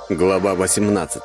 Глава 18.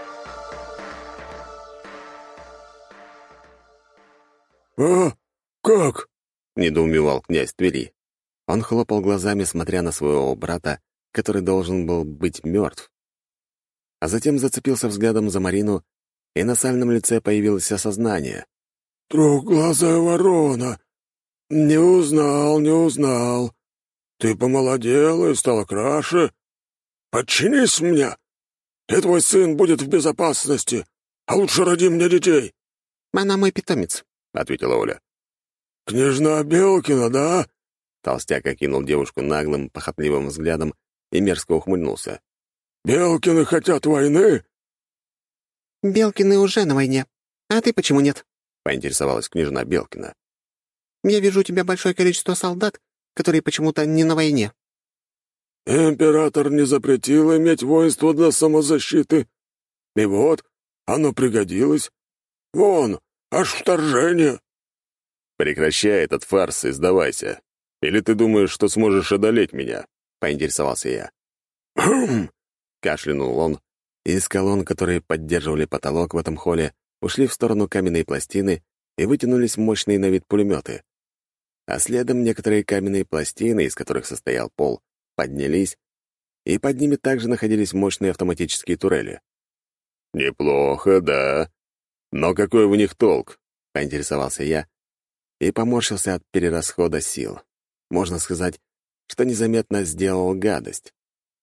«А? Как?» — недоумевал князь Твери. Он хлопал глазами, смотря на своего брата, который должен был быть мертв. А затем зацепился взглядом за Марину, и на сальном лице появилось осознание. «Трехглазая ворона! Не узнал, не узнал. Ты помолодела и стала краше. Подчинись мне, и твой сын будет в безопасности, а лучше роди мне детей». «Она мой питомец», — ответила Оля. «Княжна Белкина, да?» Толстяк окинул девушку наглым, похотливым взглядом и мерзко ухмыльнулся. «Белкины хотят войны?» «Белкины уже на войне. А ты почему нет?» — поинтересовалась княжна Белкина. «Я вижу у тебя большое количество солдат, которые почему-то не на войне». «Император не запретил иметь воинство для самозащиты. И вот, оно пригодилось. Вон, аж вторжение». «Прекращай этот фарс и сдавайся. Или ты думаешь, что сможешь одолеть меня?» — поинтересовался я. «Хм!» — кашлянул он, и из колонн, которые поддерживали потолок в этом холле, ушли в сторону каменные пластины и вытянулись мощные на вид пулеметы. А следом некоторые каменные пластины, из которых состоял пол, поднялись, и под ними также находились мощные автоматические турели. «Неплохо, да. Но какой в них толк?» — поинтересовался я и поморщился от перерасхода сил. Можно сказать, что незаметно сделал гадость.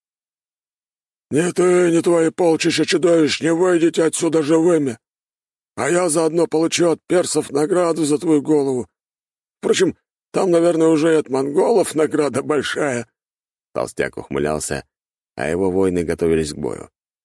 «Ни ты, ни твои полчища чудовищ не выйдете отсюда живыми, а я заодно получу от персов награду за твою голову. Впрочем, там, наверное, уже и от монголов награда большая». Толстяк ухмылялся, а его воины готовились к бою.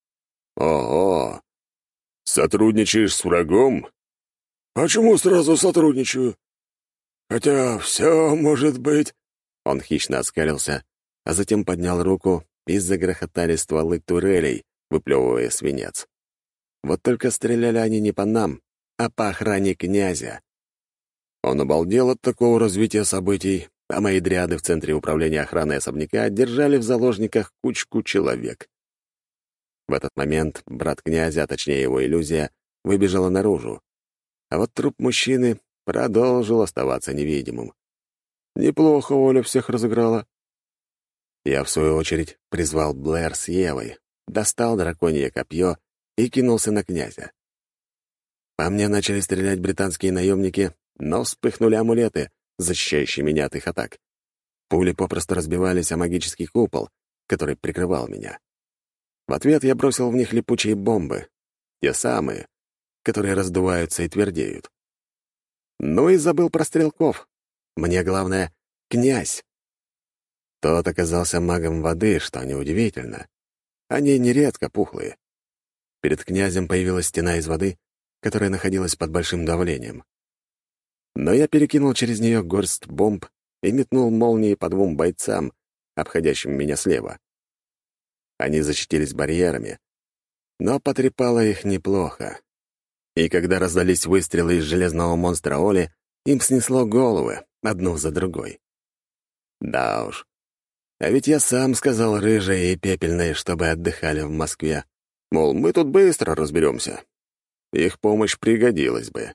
«Ого! Сотрудничаешь с врагом?» «Почему сразу сотрудничаю? Хотя все может быть». Он хищно оскалился, а затем поднял руку, и загрохотали стволы турелей, выплевывая свинец. Вот только стреляли они не по нам, а по охране князя. Он обалдел от такого развития событий, а мои дриады в центре управления охраной особняка держали в заложниках кучку человек. В этот момент брат князя, а точнее его иллюзия, выбежала наружу. А вот труп мужчины продолжил оставаться невидимым. Неплохо Оля всех разыграла. Я, в свою очередь, призвал Блэр с Евой, достал драконье копье и кинулся на князя. По мне начали стрелять британские наемники, но вспыхнули амулеты, защищающие меня от их атак. Пули попросту разбивались о магический купол, который прикрывал меня. В ответ я бросил в них липучие бомбы, те самые, которые раздуваются и твердеют. Ну и забыл про стрелков. Мне главное — князь. Тот оказался магом воды, что неудивительно. Они нередко пухлые. Перед князем появилась стена из воды, которая находилась под большим давлением. Но я перекинул через нее горсть бомб и метнул молнии по двум бойцам, обходящим меня слева. Они защитились барьерами, но потрепало их неплохо. И когда раздались выстрелы из железного монстра Оли, им снесло головы, одну за другой. Да уж. А ведь я сам сказал рыжей и пепельной, чтобы отдыхали в Москве. Мол, мы тут быстро разберемся. Их помощь пригодилась бы.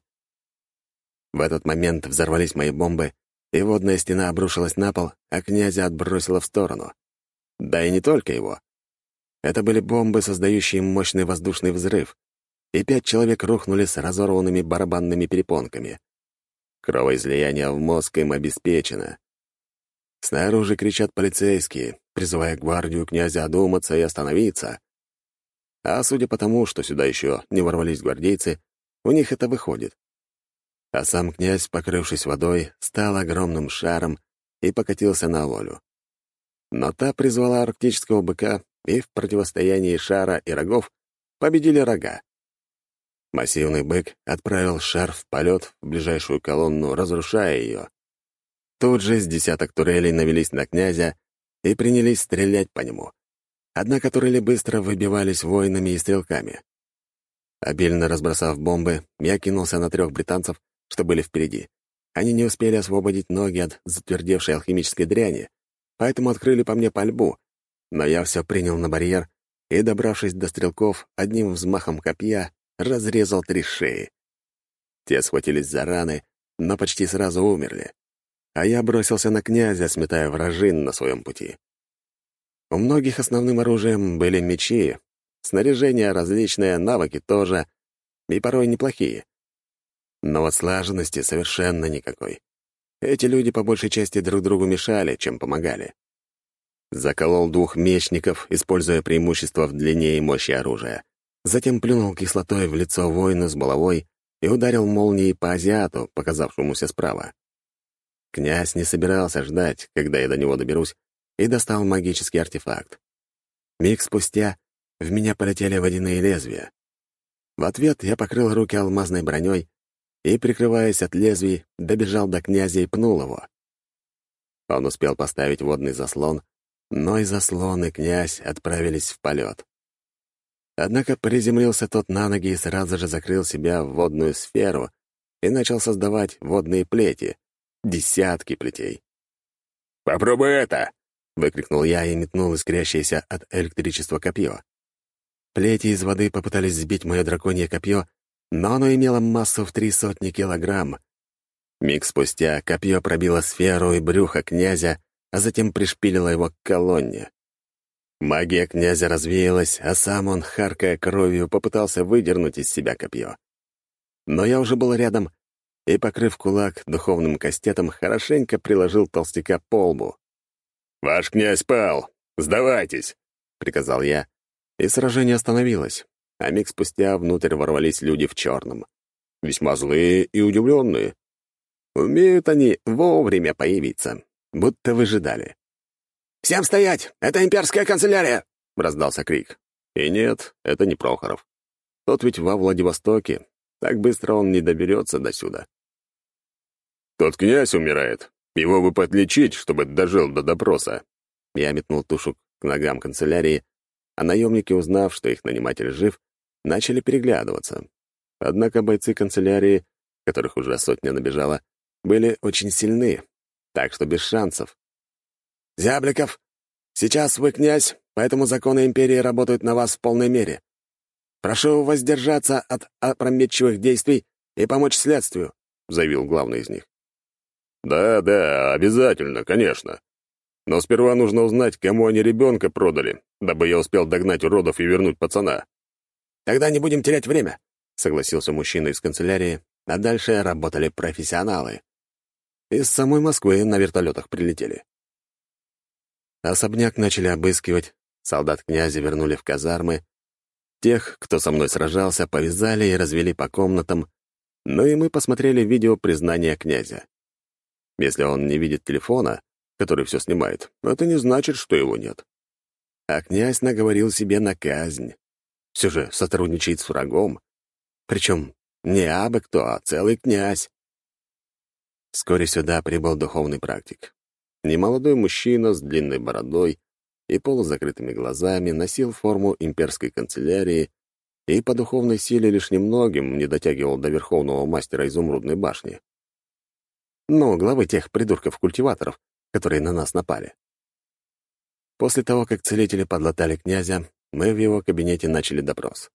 В этот момент взорвались мои бомбы, и водная стена обрушилась на пол, а князя отбросила в сторону. Да и не только его. Это были бомбы, создающие мощный воздушный взрыв, и 5 человек рухнули с разорванными барабанными перепонками. Кровоизлияние в мозг им обеспечено. Снаружи кричат полицейские, призывая гвардию князя одуматься и остановиться. А судя по тому, что сюда еще не ворвались гвардейцы, у них это выходит. А сам князь, покрывшись водой, стал огромным шаром и покатился на Волю. Но та призвала арктического быка, и в противостоянии шара и рогов победили рога. Массивный бык отправил шар в полет в ближайшую колонну, разрушая ее. Тут же с десяток турелей навелись на князя и принялись стрелять по нему. Однако турели быстро выбивались воинами и стрелками. Обильно разбросав бомбы, я кинулся на 3 британцев, что были впереди. Они не успели освободить ноги от затвердевшей алхимической дряни, поэтому открыли по мне пальбу, но я все принял на барьер и, добравшись до стрелков, одним взмахом копья разрезал 3 шеи. Те схватились за раны, но почти сразу умерли. А я бросился на князя, сметая вражин на своем пути. У многих основным оружием были мечи, снаряжение различное, навыки тоже, и порой неплохие. Но вот слаженности совершенно никакой. Эти люди по большей части друг другу мешали, чем помогали. Заколол 2 мечников, используя преимущество в длине и мощи оружия. Затем плюнул кислотой в лицо воину с булавой и ударил молнией по азиату, показавшемуся справа. Князь не собирался ждать, когда я до него доберусь, и достал магический артефакт. Миг спустя в меня полетели водяные лезвия. В ответ я покрыл руки алмазной броней и, прикрываясь от лезвий, добежал до князя и пнул его. Он успел поставить водный заслон, но и заслон, и князь отправились в полет. Однако приземлился тот на ноги и сразу же закрыл себя в водную сферу и начал создавать водные плети, десятки плетей. «Попробуй это!» — выкрикнул я и метнул искрящееся от электричества копье. Плети из воды попытались сбить мое драконье копье, но оно имело массу в 300 килограмм. Миг спустя копье пробило сферу и брюхо князя, а затем пришпилило его к колонне. Магия князя развеялась, а сам он, харкая кровью, попытался выдернуть из себя копье. Но я уже был рядом и, покрыв кулак духовным кастетом, хорошенько приложил толстяка по лбу. «Ваш князь пал! Сдавайтесь!» — приказал я, и сражение остановилось, а миг спустя внутрь ворвались люди в черном. Весьма злые и удивленные. Умеют они вовремя появиться, будто выжидали. «Всем стоять! Это имперская канцелярия!» — раздался крик. И нет, это не Прохоров. Тот ведь во Владивостоке. Так быстро он не доберется досюда. «Тот князь умирает. Его бы подлечить, чтобы дожил до допроса». Я метнул тушу к ногам канцелярии, а наемники, узнав, что их наниматель жив, начали переглядываться. Однако бойцы канцелярии, которых уже 100 набежало, были очень сильны, так что без шансов. «Зябликов, сейчас вы князь, поэтому законы империи работают на вас в полной мере. Прошу воздержаться от опрометчивых действий и помочь следствию», — заявил главный из них. «Да, обязательно, конечно. Но сперва нужно узнать, кому они ребенка продали, дабы я успел догнать уродов и вернуть пацана». «Тогда не будем терять время», — согласился мужчина из канцелярии, а дальше работали профессионалы. Из самой Москвы на вертолетах прилетели. Особняк начали обыскивать, солдат князя вернули в казармы, тех, кто со мной сражался, повязали и развели по комнатам, но и мы посмотрели видео признания князя. Если он не видит телефона, который все снимает, это не значит, что его нет. А князь наговорил себе на казнь. Все же сотрудничает с врагом. Причем не абы кто, а целый князь. Вскоре сюда прибыл духовный практик. Немолодой мужчина с длинной бородой и полузакрытыми глазами носил форму имперской канцелярии и по духовной силе лишь немногим не дотягивал до верховного мастера Изумрудной башни. Ну, главы тех придурков-культиваторов, которые на нас напали. После того, как целители подлатали князя, мы в его кабинете начали допрос.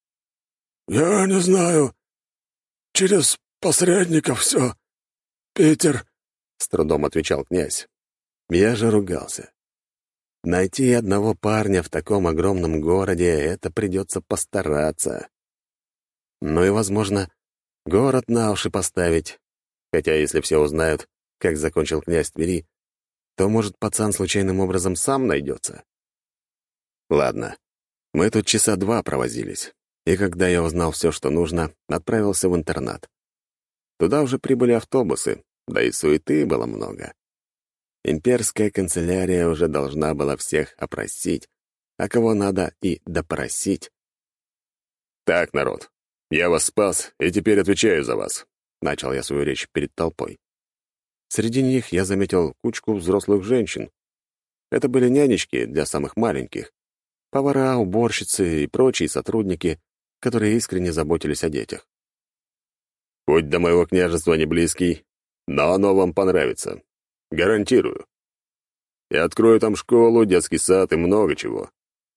«Я не знаю. Через посредников все. Питер», — с трудом отвечал князь. Я же ругался. Найти одного парня в таком огромном городе — это придется постараться. Ну и, возможно, город на уши поставить. Хотя если все узнают, как закончил князь Твери, то, может, пацан случайным образом сам найдется. Ладно, мы тут часа 2 провозились, и когда я узнал все, что нужно, отправился в интернат. Туда уже прибыли автобусы, да и суеты было много. Имперская канцелярия уже должна была всех опросить, а кого надо и допросить. «Так, народ, я вас спас и теперь отвечаю за вас», — начал я свою речь перед толпой. Среди них я заметил кучку взрослых женщин. Это были нянечки для самых маленьких, повара, уборщицы и прочие сотрудники, которые искренне заботились о детях. «Путь до моего княжества не близкий, но оно вам понравится. Гарантирую. Я открою там школу, детский сад и много чего.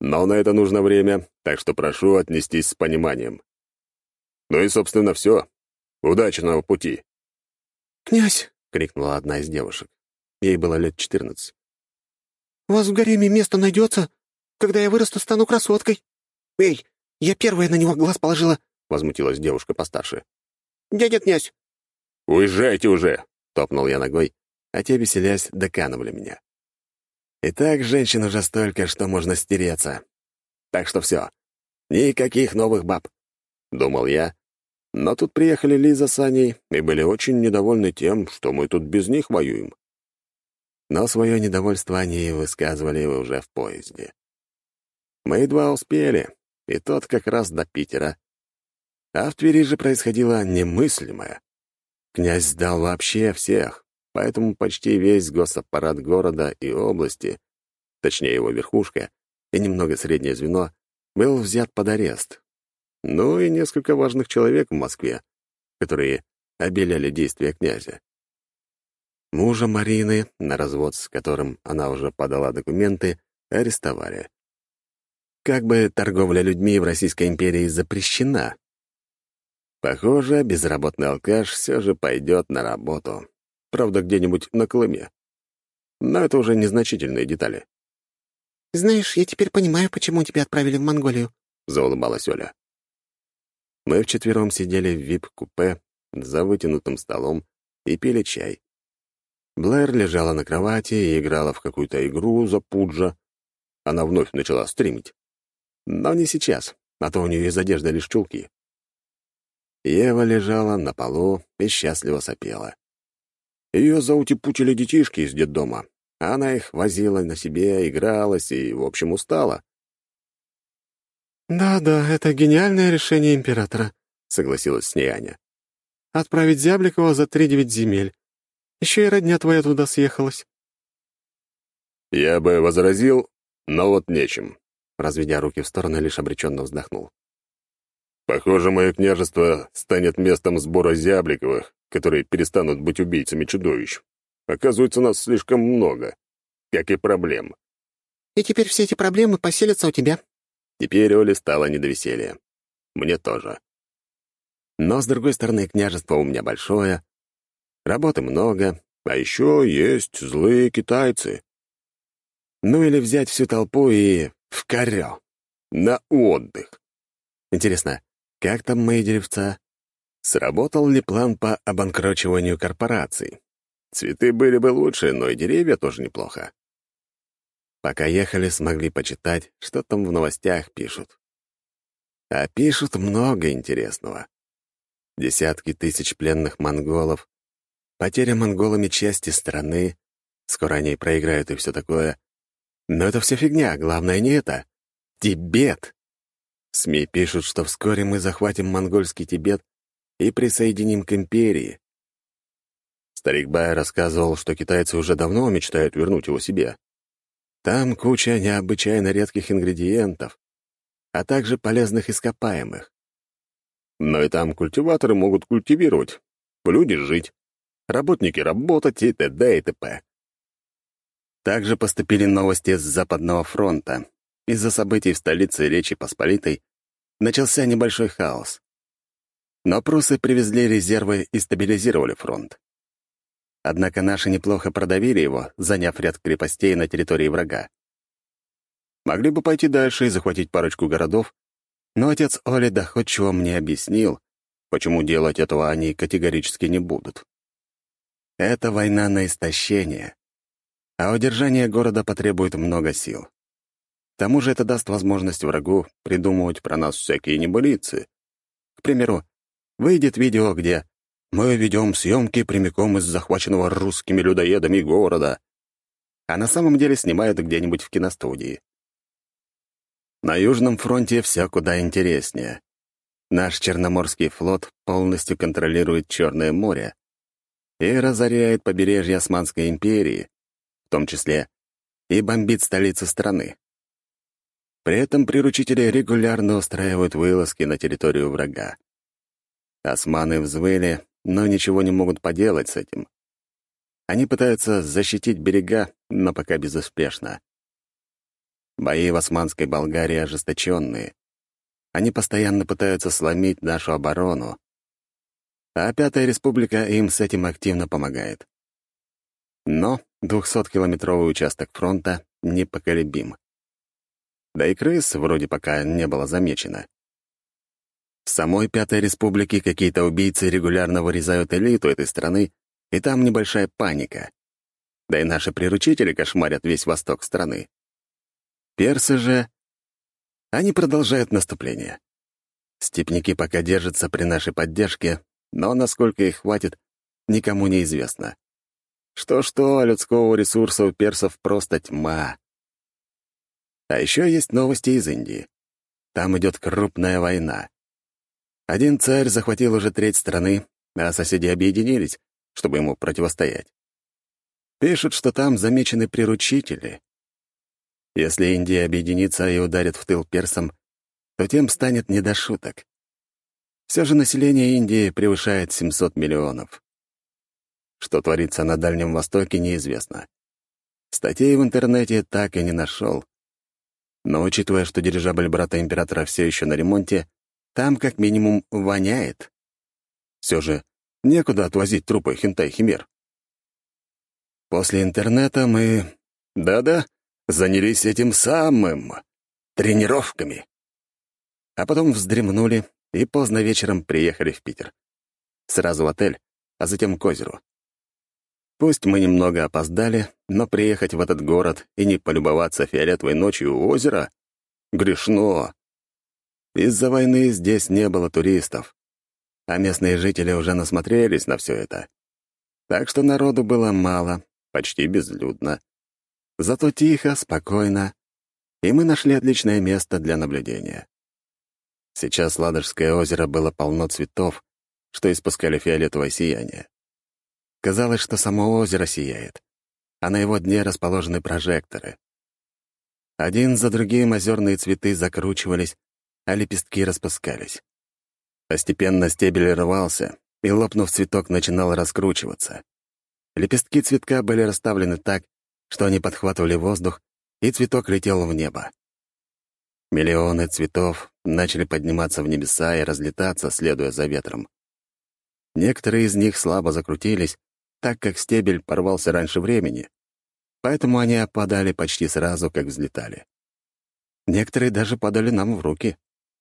Но на это нужно время, так что прошу отнестись с пониманием. Ну и, собственно, все. Удачного пути!» «Князь!» — крикнула одна из девушек. Ей было лет 14. «У вас в гареме место найдется? Когда я вырасту, стану красоткой!» «Эй, я первая на него глаз положила!» — возмутилась девушка постарше. «Дядя князь!» «Уезжайте уже!» — топнул я ногой, а те, веселясь, доканывали меня. И так женщин уже столько, что можно стереться. Так что все, никаких новых баб, — думал я. Но тут приехали Лиза с Аней и были очень недовольны тем, что мы тут без них воюем. Но свое недовольство они высказывали уже в поезде. Мы едва успели, и тот как раз до Питера. А в Твери же происходило немыслимое. Князь сдал вообще всех, поэтому почти весь госаппарат города и области, точнее его верхушка и немного среднее звено, был взят под арест. Ну и несколько важных человек в Москве, которые обеляли действия князя. Мужа Марины, на развод с которым она уже подала документы, арестовали. Как бы торговля людьми в Российской империи запрещена. Похоже, безработный алкаш все же пойдет на работу. Правда, где-нибудь на Колыме. Но это уже незначительные детали. «Знаешь, я теперь понимаю, почему тебя отправили в Монголию», — заулыбалась Оля. Мы вчетвером сидели в вип-купе за вытянутым столом и пили чай. Блэр лежала на кровати и играла в какую-то игру за пуджа. Она вновь начала стримить. Но не сейчас, а то у нее из одежды лишь чулки. Ева лежала на полу и счастливо сопела. Ее заутипутили детишки из детдома. Она их возила на себе, игралась и, в общем, устала. «Да-да, это гениальное решение императора», — согласилась с ней Аня. «Отправить Зябликова за 3-9 земель. Еще и родня твоя туда съехалась». «Я бы возразил, но вот нечем», — разведя руки в стороны, лишь обреченно вздохнул. «Похоже, мое княжество станет местом сбора Зябликовых, которые перестанут быть убийцами чудовищ. Оказывается, нас слишком много, как и проблем». «И теперь все эти проблемы поселятся у тебя». Теперь Оле стало не до веселья. Мне тоже. Но, с другой стороны, княжество у меня большое, работы много, а еще есть злые китайцы. Ну или взять всю толпу и в корё, на отдых. Интересно, как там мои деревца? Сработал ли план по обанкрочиванию корпораций? Цветы были бы лучше, но и деревья тоже неплохо. Пока ехали, смогли почитать, что там в новостях пишут. А пишут много интересного. Десятки тысяч пленных монголов, потеря монголами части страны, скоро они проиграют и все такое. Но это все фигня, главное не это. Тибет! СМИ пишут, что вскоре мы захватим монгольский Тибет и присоединим к империи. Старик Бай рассказывал, что китайцы уже давно мечтают вернуть его себе. Там куча необычайно редких ингредиентов, а также полезных ископаемых. Но и там культиваторы могут культивировать, люди жить, работники работать и т.д. и т.п. Также поступили новости с Западного фронта. Из-за событий в столице Речи Посполитой начался небольшой хаос. Но прусы привезли резервы и стабилизировали фронт. Однако наши неплохо продавили его, заняв ряд крепостей на территории врага. Могли бы пойти дальше и захватить парочку городов, но отец Оли доходчиво мне объяснил, почему делать этого они категорически не будут. Это война на истощение, а удержание города потребует много сил. К тому же это даст возможность врагу придумывать про нас всякие небылицы. К примеру, выйдет видео, где «Мы ведем съемки прямиком из захваченного русскими людоедами города», а на самом деле снимают где-нибудь в киностудии. На Южном фронте все куда интереснее. Наш Черноморский флот полностью контролирует Черное море и разоряет побережье Османской империи, в том числе и бомбит столицу страны. При этом приручители регулярно устраивают вылазки на территорию врага. Османы взвыли, но ничего не могут поделать с этим. Они пытаются защитить берега, но пока безуспешно. Бои в Османской Болгарии ожесточенные. Они постоянно пытаются сломить нашу оборону, а Пятая Республика им с этим активно помогает. Но 200-километровый участок фронта непоколебим. Да и крыс вроде пока не было замечено. В самой Пятой Республике какие-то убийцы регулярно вырезают элиту этой страны, и там небольшая паника. Да и наши приручители кошмарят весь восток страны. Персы же... Они продолжают наступление. Степняки пока держатся при нашей поддержке, но насколько их хватит, никому не известно. Что-что, а людского ресурса у персов просто тьма. А еще есть новости из Индии. Там идет крупная война. Один царь захватил уже треть страны, а соседи объединились, чтобы ему противостоять. Пишут, что там замечены приручители. Если Индия объединится и ударит в тыл персам, то тем станет не до шуток. Все же население Индии превышает 700 миллионов. Что творится на Дальнем Востоке, неизвестно. Статей в интернете так и не нашел. Но учитывая, что дирижабль брата императора все еще на ремонте, там как минимум воняет. Все же некуда отвозить трупы хентай-химер. После интернета мы... Да-да, занялись этим самым... тренировками. А потом вздремнули и поздно вечером приехали в Питер. Сразу в отель, а затем к озеру. Пусть мы немного опоздали, но приехать в этот город и не полюбоваться фиолетовой ночью у озера — грешно. Из-за войны здесь не было туристов, а местные жители уже насмотрелись на все это. Так что народу было мало, почти безлюдно. Зато тихо, спокойно, и мы нашли отличное место для наблюдения. Сейчас Ладожское озеро было полно цветов, что испускали фиолетовое сияние. Казалось, что само озеро сияет, а на его дне расположены прожекторы. Один за другим озерные цветы закручивались, а лепестки распускались. Постепенно стебель рвался, и, лопнув, цветок начинал раскручиваться. Лепестки цветка были расставлены так, что они подхватывали воздух, и цветок летел в небо. Миллионы цветов начали подниматься в небеса и разлетаться, следуя за ветром. Некоторые из них слабо закрутились, так как стебель порвался раньше времени, поэтому они опадали почти сразу, как взлетали. Некоторые даже падали нам в руки.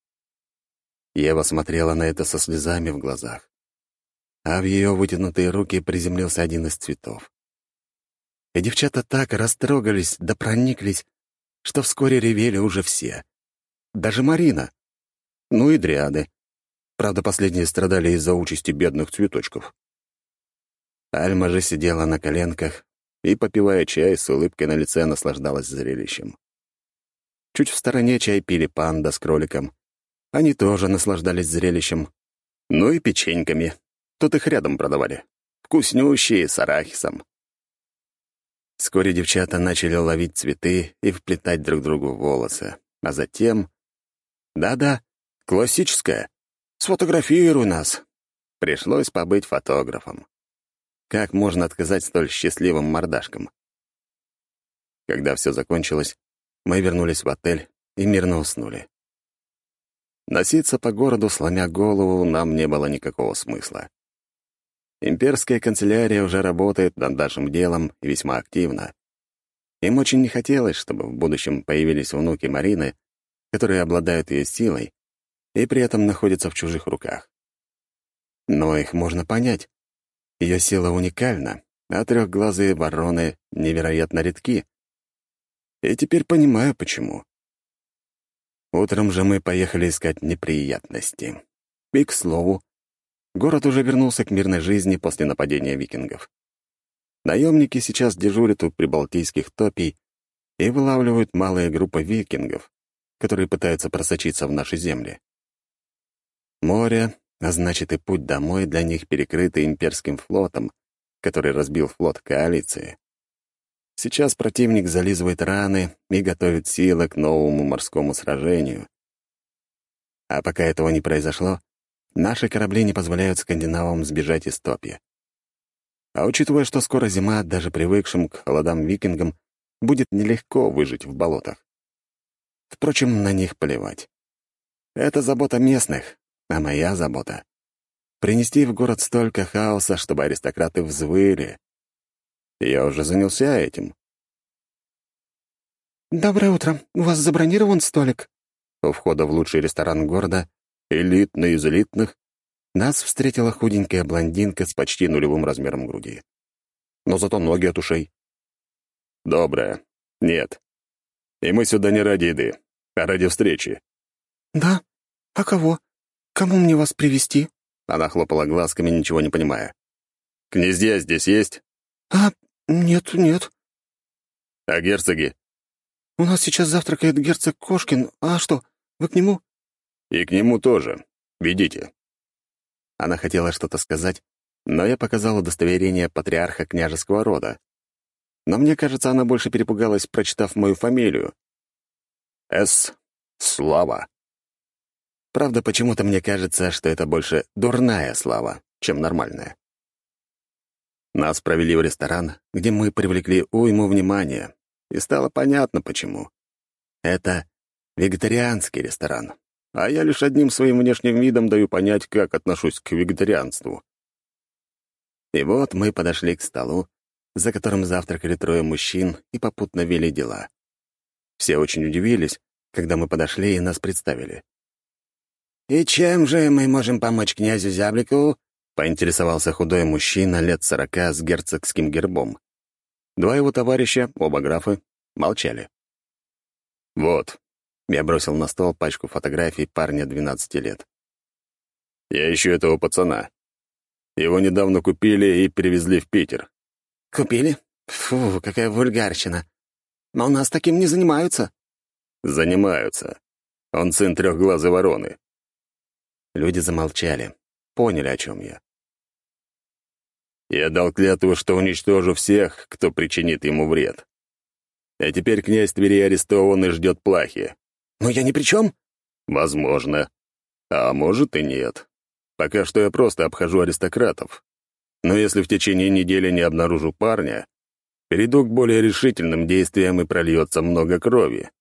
Ева смотрела на это со слезами в глазах, а в ее вытянутые руки приземлился один из цветов. И девчата так растрогались да прониклись, что вскоре ревели уже все. Даже Марина. Ну и дриады. Правда, последние страдали из-за участи бедных цветочков. Альма же сидела на коленках и, попивая чай, с улыбкой на лице наслаждалась зрелищем. Чуть в стороне чай пили панда с кроликом. Они тоже наслаждались зрелищем. Ну и печеньками. Тут их рядом продавали. Вкуснющие, с арахисом. Вскоре девчата начали ловить цветы и вплетать друг другу в волосы. А затем... Да-да, классическая. «Сфотографируй нас». Пришлось побыть фотографом. Как можно отказать столь счастливым мордашкам? Когда все закончилось, мы вернулись в отель и мирно уснули. Носиться по городу, сломя голову, нам не было никакого смысла. Имперская канцелярия уже работает над нашим делом и весьма активно. Им очень не хотелось, чтобы в будущем появились внуки Марины, которые обладают ее силой и при этом находятся в чужих руках. Но их можно понять. Ее сила уникальна, а трехглазые вороны невероятно редки. И теперь понимаю, почему. Утром же мы поехали искать неприятности. И, к слову, город уже вернулся к мирной жизни после нападения викингов. Наемники сейчас дежурят у прибалтийских топий и вылавливают малые группы викингов, которые пытаются просочиться в наши земли. Море, а значит и путь домой для них перекрыты имперским флотом, который разбил флот коалиции. Сейчас противник зализывает раны и готовит силы к новому морскому сражению. А пока этого не произошло, наши корабли не позволяют скандинавам сбежать из топи. А учитывая, что скоро зима, даже привыкшим к холодам викингам будет нелегко выжить в болотах. Впрочем, на них плевать. Это забота местных, а моя забота — принести в город столько хаоса, чтобы аристократы взвыли. Я уже занялся этим. «Доброе утро. У вас забронирован столик?» У входа в лучший ресторан города, элитный из элитных, нас встретила худенькая блондинка с почти нулевым размером груди. Но зато ноги от ушей. «Доброе. Нет. И мы сюда не ради еды, а ради встречи». «Да? А кого? Кому мне вас привести? Она хлопала глазками, ничего не понимая. «Князья здесь есть?» «А, нет, нет. «А герцоги?» У нас сейчас завтракает герцог Кошкин. А что, вы к нему?» «И к нему тоже. Ведите». Она хотела что-то сказать, но я показал удостоверение патриарха княжеского рода. Но мне кажется, она больше перепугалась, прочитав мою фамилию. С. Слава. Правда, почему-то мне кажется, что это больше дурная слава, чем нормальная. Нас провели в ресторан, где мы привлекли уйму внимания, и стало понятно, почему. Это вегетарианский ресторан, а я лишь одним своим внешним видом даю понять, как отношусь к вегетарианству. И вот мы подошли к столу, за которым завтракали трое мужчин и попутно вели дела. Все очень удивились, когда мы подошли и нас представили. «И чем же мы можем помочь князю Зябликову?» — поинтересовался худой мужчина лет 40 с герцогским гербом. Два его товарища, оба графы, молчали. «Вот», — я бросил на стол пачку фотографий парня 12 лет. «Я ищу этого пацана. Его недавно купили и перевезли в Питер». «Купили? Фу, какая вульгарщина. Но у нас таким не занимаются». «Занимаются. Он сын трехглазой вороны». Люди замолчали, поняли, о чем я. «Я дал клятву, что уничтожу всех, кто причинит ему вред. А теперь князь Твери арестован и ждет плахи». «Но я ни при чем?» «Возможно. А может и нет. Пока что я просто обхожу аристократов. Но если в течение недели не обнаружу парня, перейду к более решительным действиям и прольется много крови».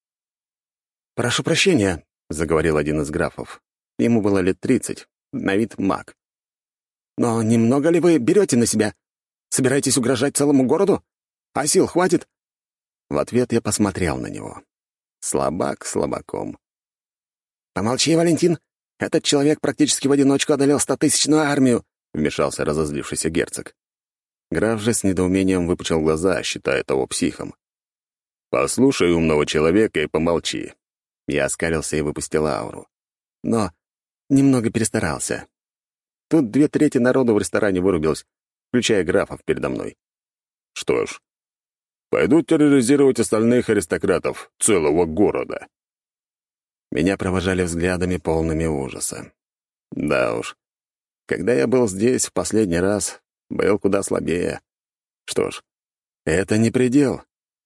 «Прошу прощения», — заговорил один из графов. Ему было лет 30, на вид маг. «Но немного ли вы берете на себя? Собираетесь угрожать целому городу? А сил хватит?» В ответ я посмотрел на него. Слабак слабаком. «Помолчи, Валентин. Этот человек практически в одиночку одолел 100-тысячную армию», — вмешался разозлившийся герцог. Граф же с недоумением выпучил глаза, считая того психом. «Послушай умного человека и помолчи». Я оскалился и выпустил ауру. Но немного перестарался. Тут 2/3 народу в ресторане вырубилось, включая графов передо мной. Что ж, пойду терроризировать остальных аристократов целого города. Меня провожали взглядами, полными ужаса. Да уж, когда я был здесь в последний раз, был куда слабее. Что ж, это не предел.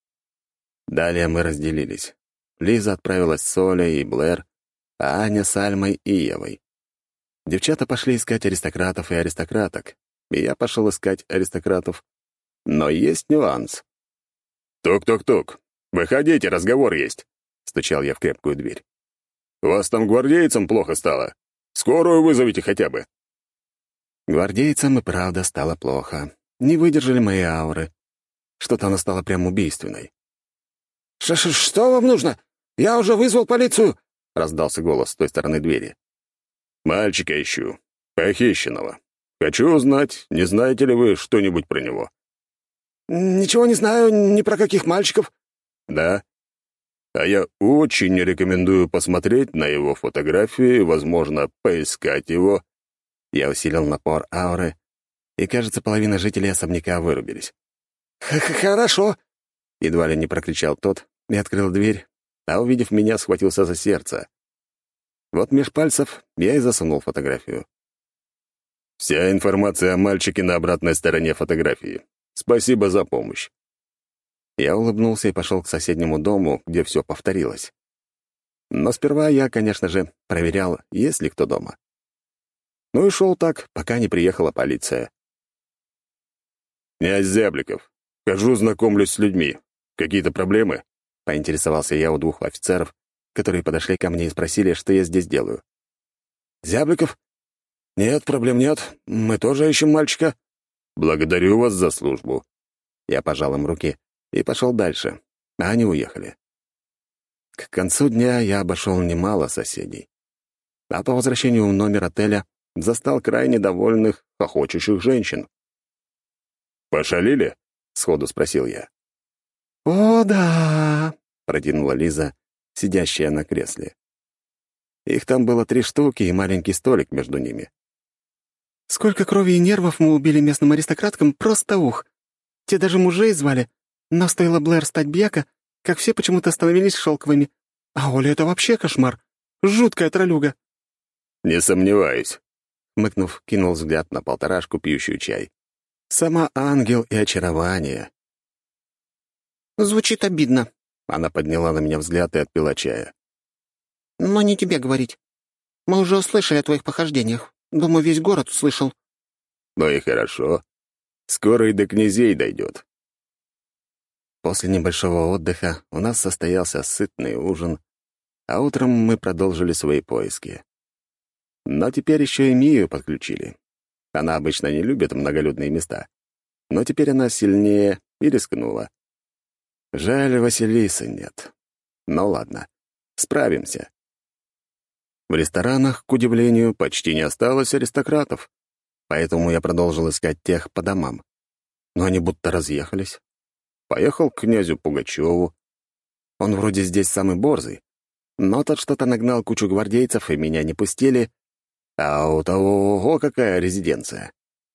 Далее мы разделились. Лиза отправилась с Олей и Блэр, а Аня с Альмой и Евой. Девчата пошли искать аристократов и аристократок, и я пошел искать аристократов. Но есть нюанс. «Тук-тук-тук! Выходите, разговор есть!» — стучал я в крепкую дверь. «У вас там гвардейцам плохо стало? Скорую вызовите хотя бы!» Гвардейцам и правда стало плохо. Не выдержали мои ауры. Что-то она стала прям убийственной. «Что вам нужно? Я уже вызвал полицию!» — раздался голос с той стороны двери. «Мальчика ищу. Похищенного. Хочу узнать, не знаете ли вы что-нибудь про него?» «Ничего не знаю ни про каких мальчиков». «Да? А я очень рекомендую посмотреть на его фотографии, возможно, поискать его». Я усилил напор ауры, и, кажется, половина жителей особняка вырубились. «Хорошо», — едва ли не прокричал тот и открыл дверь, а, увидев меня, схватился за сердце. Вот меж пальцев я и засунул фотографию. Вся информация о мальчике на обратной стороне фотографии. Спасибо за помощь. Я улыбнулся и пошел к соседнему дому, где все повторилось. Но сперва я, конечно же, проверял, есть ли кто дома. Ну и шел так, пока не приехала полиция. «Князь Зябликов. Хожу, знакомлюсь с людьми. Какие-то проблемы?» — поинтересовался я у двух офицеров, которые подошли ко мне и спросили, что я здесь делаю. «Зябликов? Нет, проблем нет. Мы тоже ищем мальчика». «Благодарю вас за службу». Я пожал им руки и пошел дальше, а они уехали. К концу дня я обошел немало соседей. А по возвращению в номер отеля застал крайне довольных, хохочущих женщин. «Пошалили?» — сходу спросил я. «О, да!» — протянула Лиза, сидящая на кресле. Их там было 3 штуки и маленький столик между ними. «Сколько крови и нервов мы убили местным аристократкам, просто ух! Те даже мужей звали, но стоило Блэр стать Бьяка, как все почему-то становились шелковыми. А Оля — это вообще кошмар! Жуткая тролюга!» «Не сомневаюсь», — хмыкнув, кинул взгляд на полторашку, пьющую чай. «Сама ангел и очарование». Звучит обидно, Она подняла на меня взгляд и отпила чая. но не тебе говорить. Мы уже услышали о твоих похождениях. Думаю, весь город услышал. «Ну и хорошо. Скоро и до князей дойдет». После небольшого отдыха у нас состоялся сытный ужин, а утром мы продолжили свои поиски. Но теперь еще и Мию подключили. Она обычно не любит многолюдные места, но теперь она сильнее и рискнула. Жаль, Василисы нет. Ну ладно, справимся. В ресторанах, к удивлению, почти не осталось аристократов, поэтому я продолжил искать тех по домам. Но они будто разъехались. Поехал к князю Пугачеву. Он вроде здесь самый борзый, но тот что-то нагнал кучу гвардейцев, и меня не пустили, а у того, ого, какая резиденция.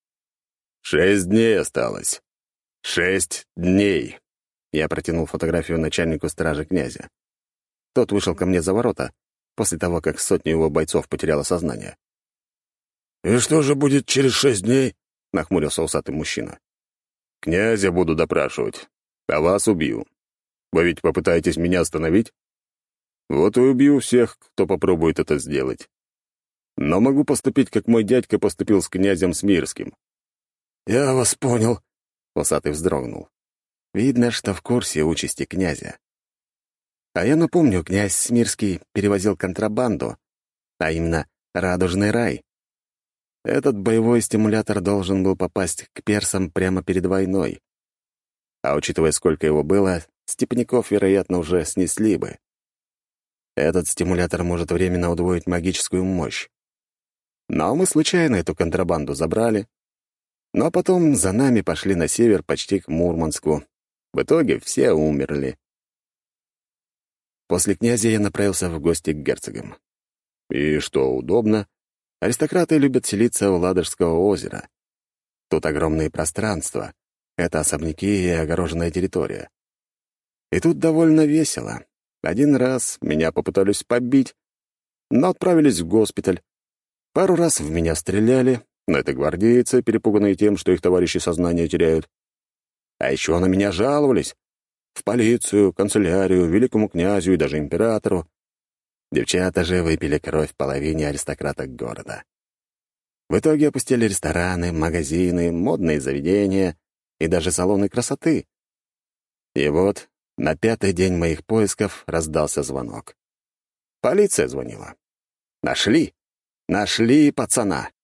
6 дней осталось. 6 дней. Я протянул фотографию начальнику стражи князя. Тот вышел ко мне за ворота, после того, как 100 его бойцов потеряло сознание. «И что же будет через 6 дней?» — нахмурился усатый мужчина. Князя буду допрашивать, а вас убью. Вы ведь попытаетесь меня остановить? Вот и убью всех, кто попробует это сделать. Но могу поступить, как мой дядька поступил с князем Смирским». «Я вас понял», — усатый вздрогнул. Видно, что в курсе участи князя. А я напомню, князь Смирский перевозил контрабанду, а именно радужный рай. Этот боевой стимулятор должен был попасть к персам прямо перед войной. А учитывая, сколько его было, степняков, вероятно, уже снесли бы. Этот стимулятор может временно удвоить магическую мощь. Но мы случайно эту контрабанду забрали. Но потом за нами пошли на север почти к Мурманску. В итоге все умерли. После князя я направился в гости к герцогам. И, что удобно, аристократы любят селиться у Ладожского озера. Тут огромные пространства, это особняки и огороженная территория. И тут довольно весело. Один раз меня попытались побить, но отправились в госпиталь. Пару раз в меня стреляли, но это гвардейцы, перепуганные тем, что их товарищи сознание теряют. А еще на меня жаловались. В полицию, канцелярию, великому князю и даже императору. Девчата же выпили кровь половине аристократок города. В итоге опустили рестораны, магазины, модные заведения и даже салоны красоты. И вот на 5-й день моих поисков раздался звонок. Полиция звонила. Нашли пацана.